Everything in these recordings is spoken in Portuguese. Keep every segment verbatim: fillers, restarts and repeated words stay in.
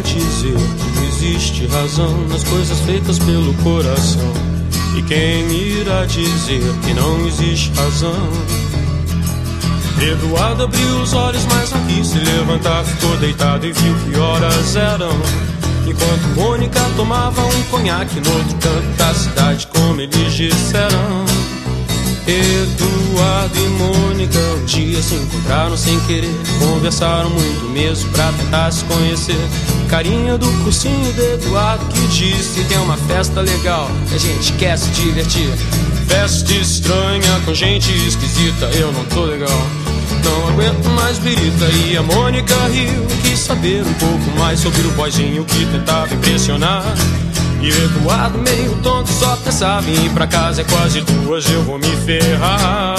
dizer que não existe razão nas coisas feitas pelo coração? E quem irá dizer que não existe razão? Eduardo abriu os olhos, mas não quis se levantar. Ficou deitado e viu que horas eram, enquanto Mônica tomava um conhaque no outro canto da cidade, como eles disseram. Eduardo e Mônica um dia se encontraram sem querer. Conversaram muito mesmo pra tentar se conhecer. Carinha do cursinho de Eduardo que disse que é uma festa legal, que a gente quer se divertir. Festa estranha com gente esquisita, eu não tô legal, não aguento mais birita. E a Mônica riu, quis saber um pouco mais sobre o boyzinho que tentava impressionar. E o Eduardo meio tonto só pensava em ir pra casa, é quase duas, eu vou me ferrar.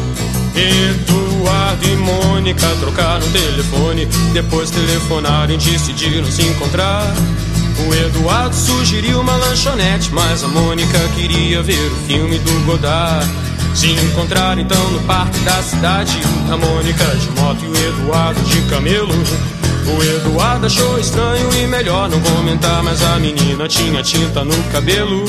Eduardo e Mônica trocaram telefone, depois telefonaram e decidiram se encontrar. O Eduardo sugeriu uma lanchonete, mas a Mônica queria ver o filme do Godard. Se encontraram então no parque da cidade, a Mônica de moto e o Eduardo de camelo. O Eduardo achou estranho e melhor não comentar, mas a menina tinha tinta no cabelo.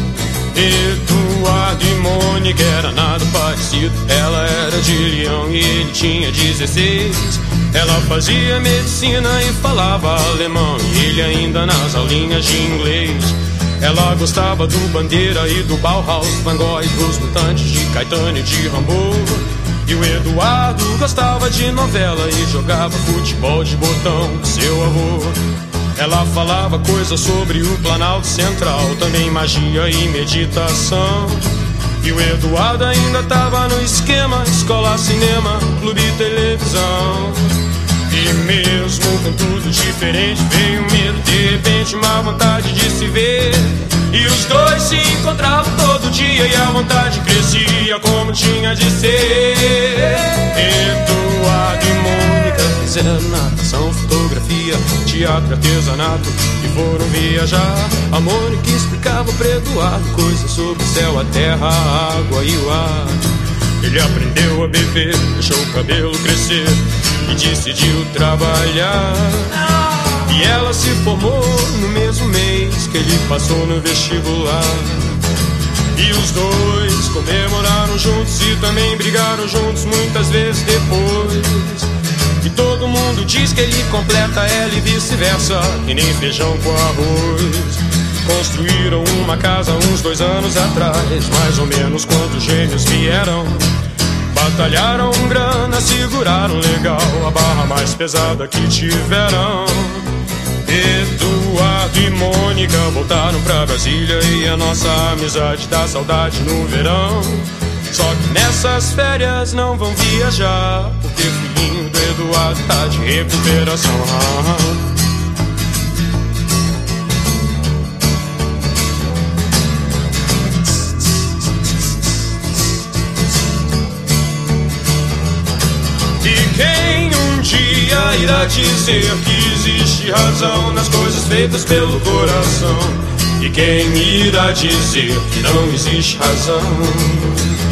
Eduardo e Mônica era nada parecido. Ela era de Leão e ele tinha dezesseis. Ela fazia medicina e falava alemão, e ele ainda nas aulinhas de inglês. Ela gostava do Bandeira e do Bauhaus, Van Gogh e dos Mutantes, de Caetano e de Rambo. E o Eduardo gostava de novela e jogava futebol de botão com seu avô. Ela falava coisas sobre o Planalto Central, também magia e meditação. E o Eduardo ainda tava no esquema: escola, cinema, clube e televisão. E mesmo com tudo diferente, veio medo, de repente uma vontade de se ver. E os dois se encontravam todo dia e a vontade crescia como tinha de ser. Eduardo e Mônica fizeram natação, fotografia, teatro, artesanato e foram viajar. A Mônica explicava para Eduardo coisas sobre o céu, a terra, a água e o ar. Ele aprendeu a beber, deixou o cabelo crescer e decidiu trabalhar. E ela se formou no mesmo mês que ele passou no vestibular. E os dois comemoraram juntos e também brigaram juntos muitas vezes depois. E todo mundo diz que ele completa ela e vice-versa, que nem feijão com arroz. Construíram uma casa uns dois anos atrás, mais ou menos quando os gêmeos vieram. Batalharam grana, seguraram legal a barra mais pesada que tiveram. Eduardo e Mônica voltaram pra Brasília e a nossa amizade dá saudade no verão. Só que nessas férias não vão viajar, porque o filhinho do Eduardo tá de recuperação. E quem um dia irá dizer que existe razão nas coisas feitas pelo coração? E quem irá dizer que não existe razão?